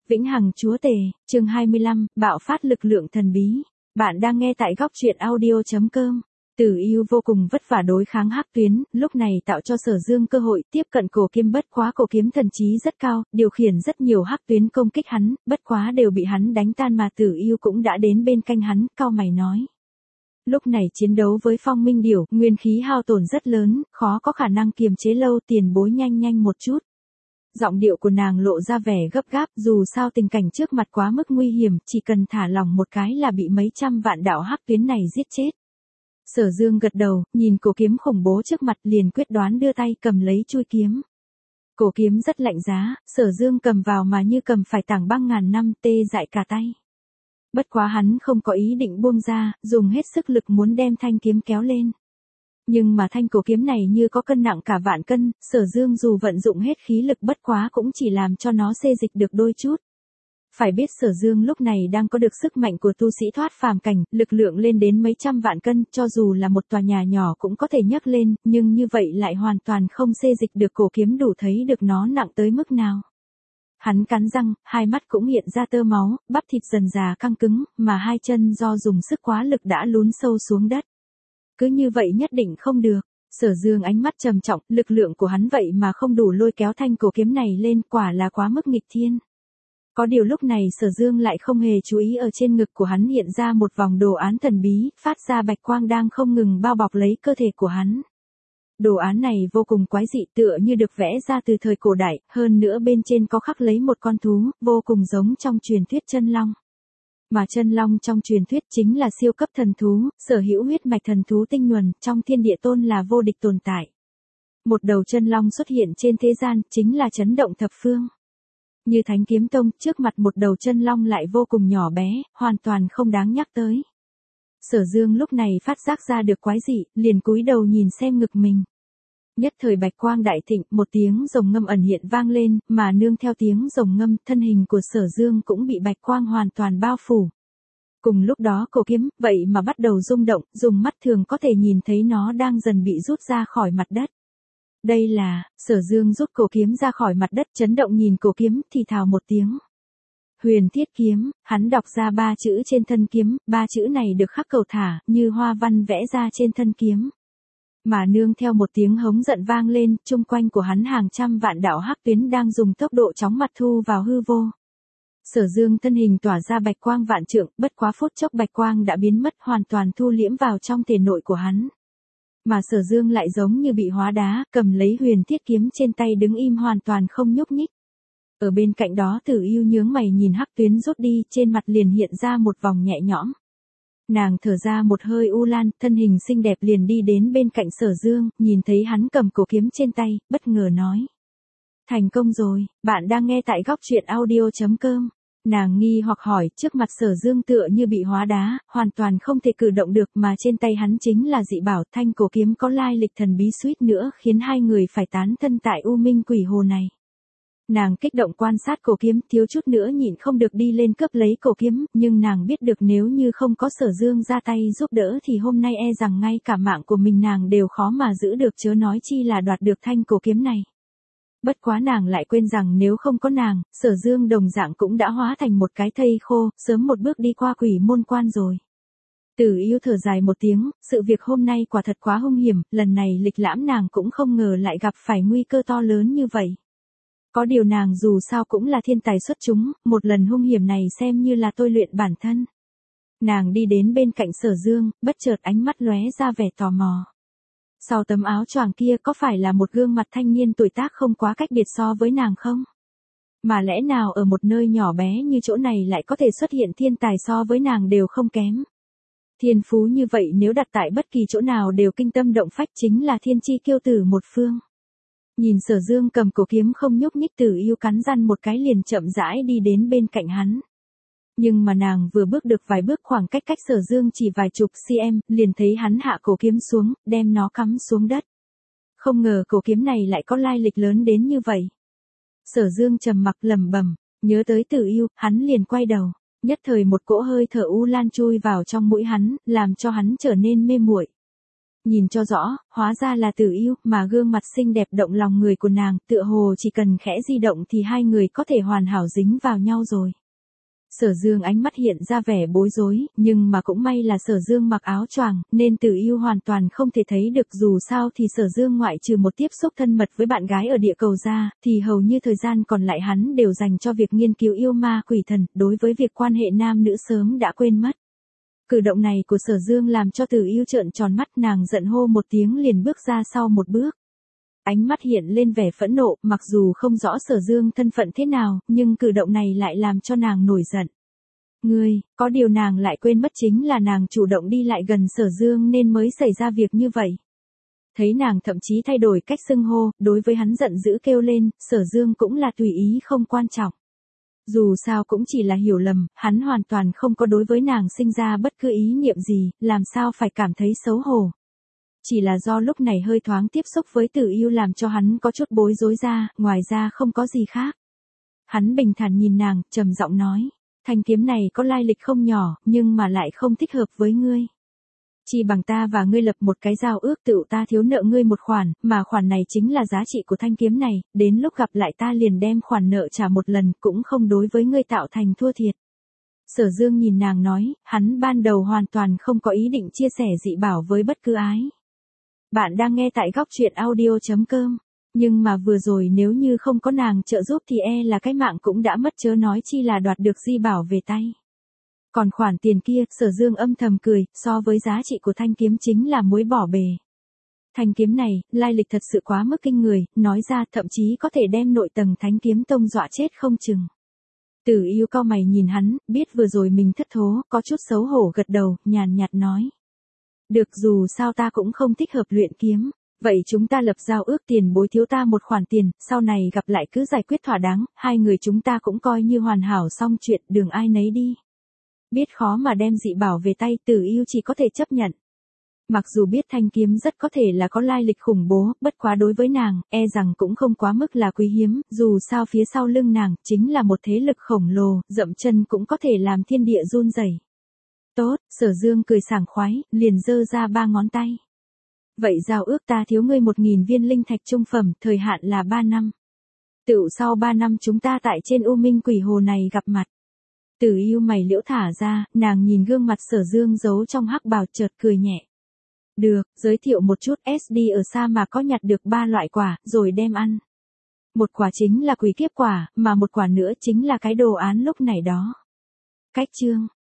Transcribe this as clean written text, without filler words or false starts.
Vĩnh hằng chúa tể, chương 25, bạo phát lực lượng thần bí. Bạn đang nghe tại góc truyện audio.com. Tử Yêu vô cùng vất vả đối kháng Hắc Tuyến, lúc này tạo cho Sở Dương cơ hội tiếp cận cổ kiếm, bất quá cổ kiếm thần trí rất cao, điều khiển rất nhiều Hắc Tuyến công kích hắn, bất quá đều bị hắn đánh tan, mà Tử Yêu cũng đã đến bên cạnh hắn, cau mày nói. Lúc này chiến đấu với Phong Minh Điểu, nguyên khí hao tổn rất lớn, khó có khả năng kiềm chế lâu, tiền bối nhanh một chút. Giọng điệu của nàng lộ ra vẻ gấp gáp, dù sao tình cảnh trước mặt quá mức nguy hiểm, chỉ cần thả lỏng một cái là bị mấy trăm vạn đạo Hắc Tuyến này giết chết. Sở Dương gật đầu, nhìn cổ kiếm khủng bố trước mặt liền quyết đoán đưa tay cầm lấy chuôi kiếm. Cổ kiếm rất lạnh giá, Sở Dương cầm vào mà như cầm phải tảng băng ngàn năm, tê dại cả tay. Bất quá hắn không có ý định buông ra, dùng hết sức lực muốn đem thanh kiếm kéo lên. Nhưng mà thanh cổ kiếm này như có cân nặng cả vạn cân, Sở Dương dù vận dụng hết khí lực bất quá cũng chỉ làm cho nó xê dịch được đôi chút. Phải biết Sở Dương lúc này đang có được sức mạnh của tu sĩ thoát phàm cảnh, lực lượng lên đến mấy trăm vạn cân, cho dù là một tòa nhà nhỏ cũng có thể nhấc lên, nhưng như vậy lại hoàn toàn không xê dịch được cổ kiếm, đủ thấy được nó nặng tới mức nào. Hắn cắn răng, hai mắt cũng hiện ra tơ máu, bắp thịt dần dà căng cứng, mà hai chân do dùng sức quá lực đã lún sâu xuống đất. Cứ như vậy nhất định không được. Sở Dương ánh mắt trầm trọng, lực lượng của hắn vậy mà không đủ lôi kéo thanh cổ kiếm này lên, quả là quá mức nghịch thiên. Có điều lúc này Sở Dương lại không hề chú ý, ở trên ngực của hắn hiện ra một vòng đồ án thần bí, phát ra bạch quang đang không ngừng bao bọc lấy cơ thể của hắn. Đồ án này vô cùng quái dị, tựa như được vẽ ra từ thời cổ đại, hơn nữa bên trên có khắc lấy một con thú, vô cùng giống trong truyền thuyết chân long. Mà chân long trong truyền thuyết chính là siêu cấp thần thú, sở hữu huyết mạch thần thú tinh nhuần, trong thiên địa tôn là vô địch tồn tại. Một đầu chân long xuất hiện trên thế gian, chính là chấn động thập phương. Như Thánh Kiếm Tông, trước mặt một đầu chân long lại vô cùng nhỏ bé, hoàn toàn không đáng nhắc tới. Sở Dương lúc này phát giác ra được quái dị, liền cúi đầu nhìn xem ngực mình. Nhất thời bạch quang đại thịnh, một tiếng rồng ngâm ẩn hiện vang lên, mà nương theo tiếng rồng ngâm, thân hình của Sở Dương cũng bị bạch quang hoàn toàn bao phủ. Cùng lúc đó cổ kiếm, vậy mà bắt đầu rung động, dùng mắt thường có thể nhìn thấy nó đang dần bị rút ra khỏi mặt đất. Đây là, Sở Dương rút cổ kiếm ra khỏi mặt đất, chấn động nhìn cổ kiếm, thì thào một tiếng. Huyền Thiết Kiếm, hắn đọc ra 3 chữ trên thân kiếm, 3 chữ này được khắc cầu thả, như hoa văn vẽ ra trên thân kiếm. Mà nương theo một tiếng hống giận vang lên, chung quanh của hắn hàng trăm vạn đạo Hắc Tuyến đang dùng tốc độ chóng mặt thu vào hư vô. Sở Dương thân hình tỏa ra bạch quang vạn trượng, bất quá phút chốc bạch quang đã biến mất, hoàn toàn thu liễm vào trong thể nội của hắn. Mà Sở Dương lại giống như bị hóa đá, cầm lấy Huyền Thiết Kiếm trên tay đứng im hoàn toàn không nhúc nhích. Ở bên cạnh đó Tử Yêu nhướng mày nhìn Hắc Tuyến rút đi, trên mặt liền hiện ra một vòng nhẹ nhõm. Nàng thở ra một hơi u lan, thân hình xinh đẹp liền đi đến bên cạnh Sở Dương, nhìn thấy hắn cầm cổ kiếm trên tay, bất ngờ nói. Thành công rồi, bạn đang nghe tại góc truyện audio.com. Nàng nghi hoặc hỏi, trước mặt Sở Dương tựa như bị hóa đá, hoàn toàn không thể cử động được, mà trên tay hắn chính là dị bảo, thanh cổ kiếm có lai lịch thần bí, suýt nữa khiến hai người phải tán thân tại U Minh Quỷ Hồ này. Nàng kích động quan sát cổ kiếm, thiếu chút nữa nhịn không được đi lên cướp lấy cổ kiếm, nhưng nàng biết được nếu như không có Sở Dương ra tay giúp đỡ thì hôm nay e rằng ngay cả mạng của mình nàng đều khó mà giữ được, chớ nói chi là đoạt được thanh cổ kiếm này. Bất quá nàng lại quên rằng nếu không có nàng, Sở Dương đồng dạng cũng đã hóa thành một cái thây khô, sớm một bước đi qua quỷ môn quan rồi. Tử Yêu thở dài một tiếng, sự việc hôm nay quả thật quá hung hiểm, lần này lịch lãm nàng cũng không ngờ lại gặp phải nguy cơ to lớn như vậy. Có điều nàng dù sao cũng là thiên tài xuất chúng, một lần hung hiểm này xem như là tôi luyện bản thân. Nàng đi đến bên cạnh Sở Dương, bất chợt ánh mắt lóe ra vẻ tò mò. Sau tấm áo choàng kia có phải là một gương mặt thanh niên tuổi tác không quá cách biệt so với nàng không? Mà lẽ nào ở một nơi nhỏ bé như chỗ này lại có thể xuất hiện thiên tài so với nàng đều không kém? Thiên phú như vậy nếu đặt tại bất kỳ chỗ nào đều kinh tâm động phách, chính là thiên chi kiêu tử một phương. Nhìn Sở Dương cầm cổ kiếm không nhúc nhích, Tử Yêu cắn răng một cái liền chậm rãi đi đến bên cạnh hắn. Nhưng mà nàng vừa bước được vài bước, khoảng cách cách Sở Dương chỉ vài chục cm, liền thấy hắn hạ cổ kiếm xuống, đem nó cắm xuống đất. Không ngờ cổ kiếm này lại có lai lịch lớn đến như vậy. Sở Dương trầm mặc lẩm bẩm, nhớ tới Tử Yêu, hắn liền quay đầu, nhất thời một cỗ hơi thở u lan chui vào trong mũi hắn, làm cho hắn trở nên mê muội. Nhìn cho rõ, hóa ra là Tử Yêu, mà gương mặt xinh đẹp động lòng người của nàng, tựa hồ chỉ cần khẽ di động thì hai người có thể hoàn hảo dính vào nhau rồi. Sở Dương ánh mắt hiện ra vẻ bối rối, nhưng mà cũng may là Sở Dương mặc áo choàng, nên Tử Yêu hoàn toàn không thể thấy được, dù sao thì Sở Dương ngoại trừ một tiếp xúc thân mật với bạn gái ở địa cầu ra, thì hầu như thời gian còn lại hắn đều dành cho việc nghiên cứu yêu ma quỷ thần, đối với việc quan hệ nam nữ sớm đã quên mất. Cử động này của Sở Dương làm cho Tử Yêu trợn tròn mắt, nàng giận hô một tiếng liền bước ra sau một bước. Ánh mắt hiện lên vẻ phẫn nộ, mặc dù không rõ Sở Dương thân phận thế nào, nhưng cử động này lại làm cho nàng nổi giận. Có điều nàng lại quên mất chính là nàng chủ động đi lại gần Sở Dương nên mới xảy ra việc như vậy. Thấy nàng thậm chí thay đổi cách xưng hô, đối với hắn giận dữ kêu lên, Sở Dương cũng là tùy ý không quan trọng. Dù sao cũng chỉ là hiểu lầm, hắn hoàn toàn không có đối với nàng sinh ra bất cứ ý niệm gì, làm sao phải cảm thấy xấu hổ. Chỉ là do lúc này hơi thoáng tiếp xúc với Tử Yêu làm cho hắn có chút bối rối ra, ngoài ra không có gì khác. Hắn bình thản nhìn nàng, trầm giọng nói, thanh kiếm này có lai lịch không nhỏ, nhưng mà lại không thích hợp với ngươi. Chỉ bằng ta và ngươi lập một cái giao ước, tựu ta thiếu nợ ngươi một khoản, mà khoản này chính là giá trị của thanh kiếm này, đến lúc gặp lại ta liền đem khoản nợ trả một lần, cũng không đối với ngươi tạo thành thua thiệt. Sở Dương nhìn nàng nói, hắn ban đầu hoàn toàn không có ý định chia sẻ dị bảo với bất cứ ai. Bạn đang nghe tại góc truyện audio.com, nhưng mà vừa rồi nếu như không có nàng trợ giúp thì là cái mạng cũng đã mất, chớ nói chi là đoạt được di bảo về tay. Còn khoản tiền kia, Sở Dương âm thầm cười, so với giá trị của thanh kiếm chính là muối bỏ bề. Thanh kiếm này, lai lịch thật sự quá mức kinh người, nói ra thậm chí có thể đem nội tầng Thánh Kiếm Tông dọa chết không chừng. Tử Yêu cau mày nhìn hắn, biết vừa rồi mình thất thố, có chút xấu hổ gật đầu, nhàn nhạt nói. Được, dù sao ta cũng không thích hợp luyện kiếm, vậy chúng ta lập giao ước, tiền bối thiếu ta một khoản tiền, sau này gặp lại cứ giải quyết thỏa đáng, hai người chúng ta cũng coi như hoàn hảo xong chuyện, đường ai nấy đi. Biết khó mà đem dị bảo về tay, Tử Yêu chỉ có thể chấp nhận. Mặc dù biết thanh kiếm rất có thể là có lai lịch khủng bố, bất quá đối với nàng, rằng cũng không quá mức là quý hiếm, dù sao phía sau lưng nàng, chính là một thế lực khổng lồ, dậm chân cũng có thể làm thiên địa run rẩy. Tốt, Sở Dương cười sảng khoái, liền giơ ra 3 ngón tay. Vậy giao ước, ta thiếu ngươi 1.000 viên linh thạch trung phẩm, thời hạn là 3 năm. Tựu sau 3 năm chúng ta tại trên U Minh Quỷ Hồ này gặp mặt. Tử Yêu mày liễu thả ra, nàng nhìn gương mặt Sở Dương giấu trong hắc bào, chợt cười nhẹ. Được, giới thiệu một chút, SD ở sa mà có nhặt được 3 loại quả, rồi đem ăn. Một quả chính là quỷ kiếp quả, mà một quả nữa chính là cái đồ án lúc này đó. Cách chương.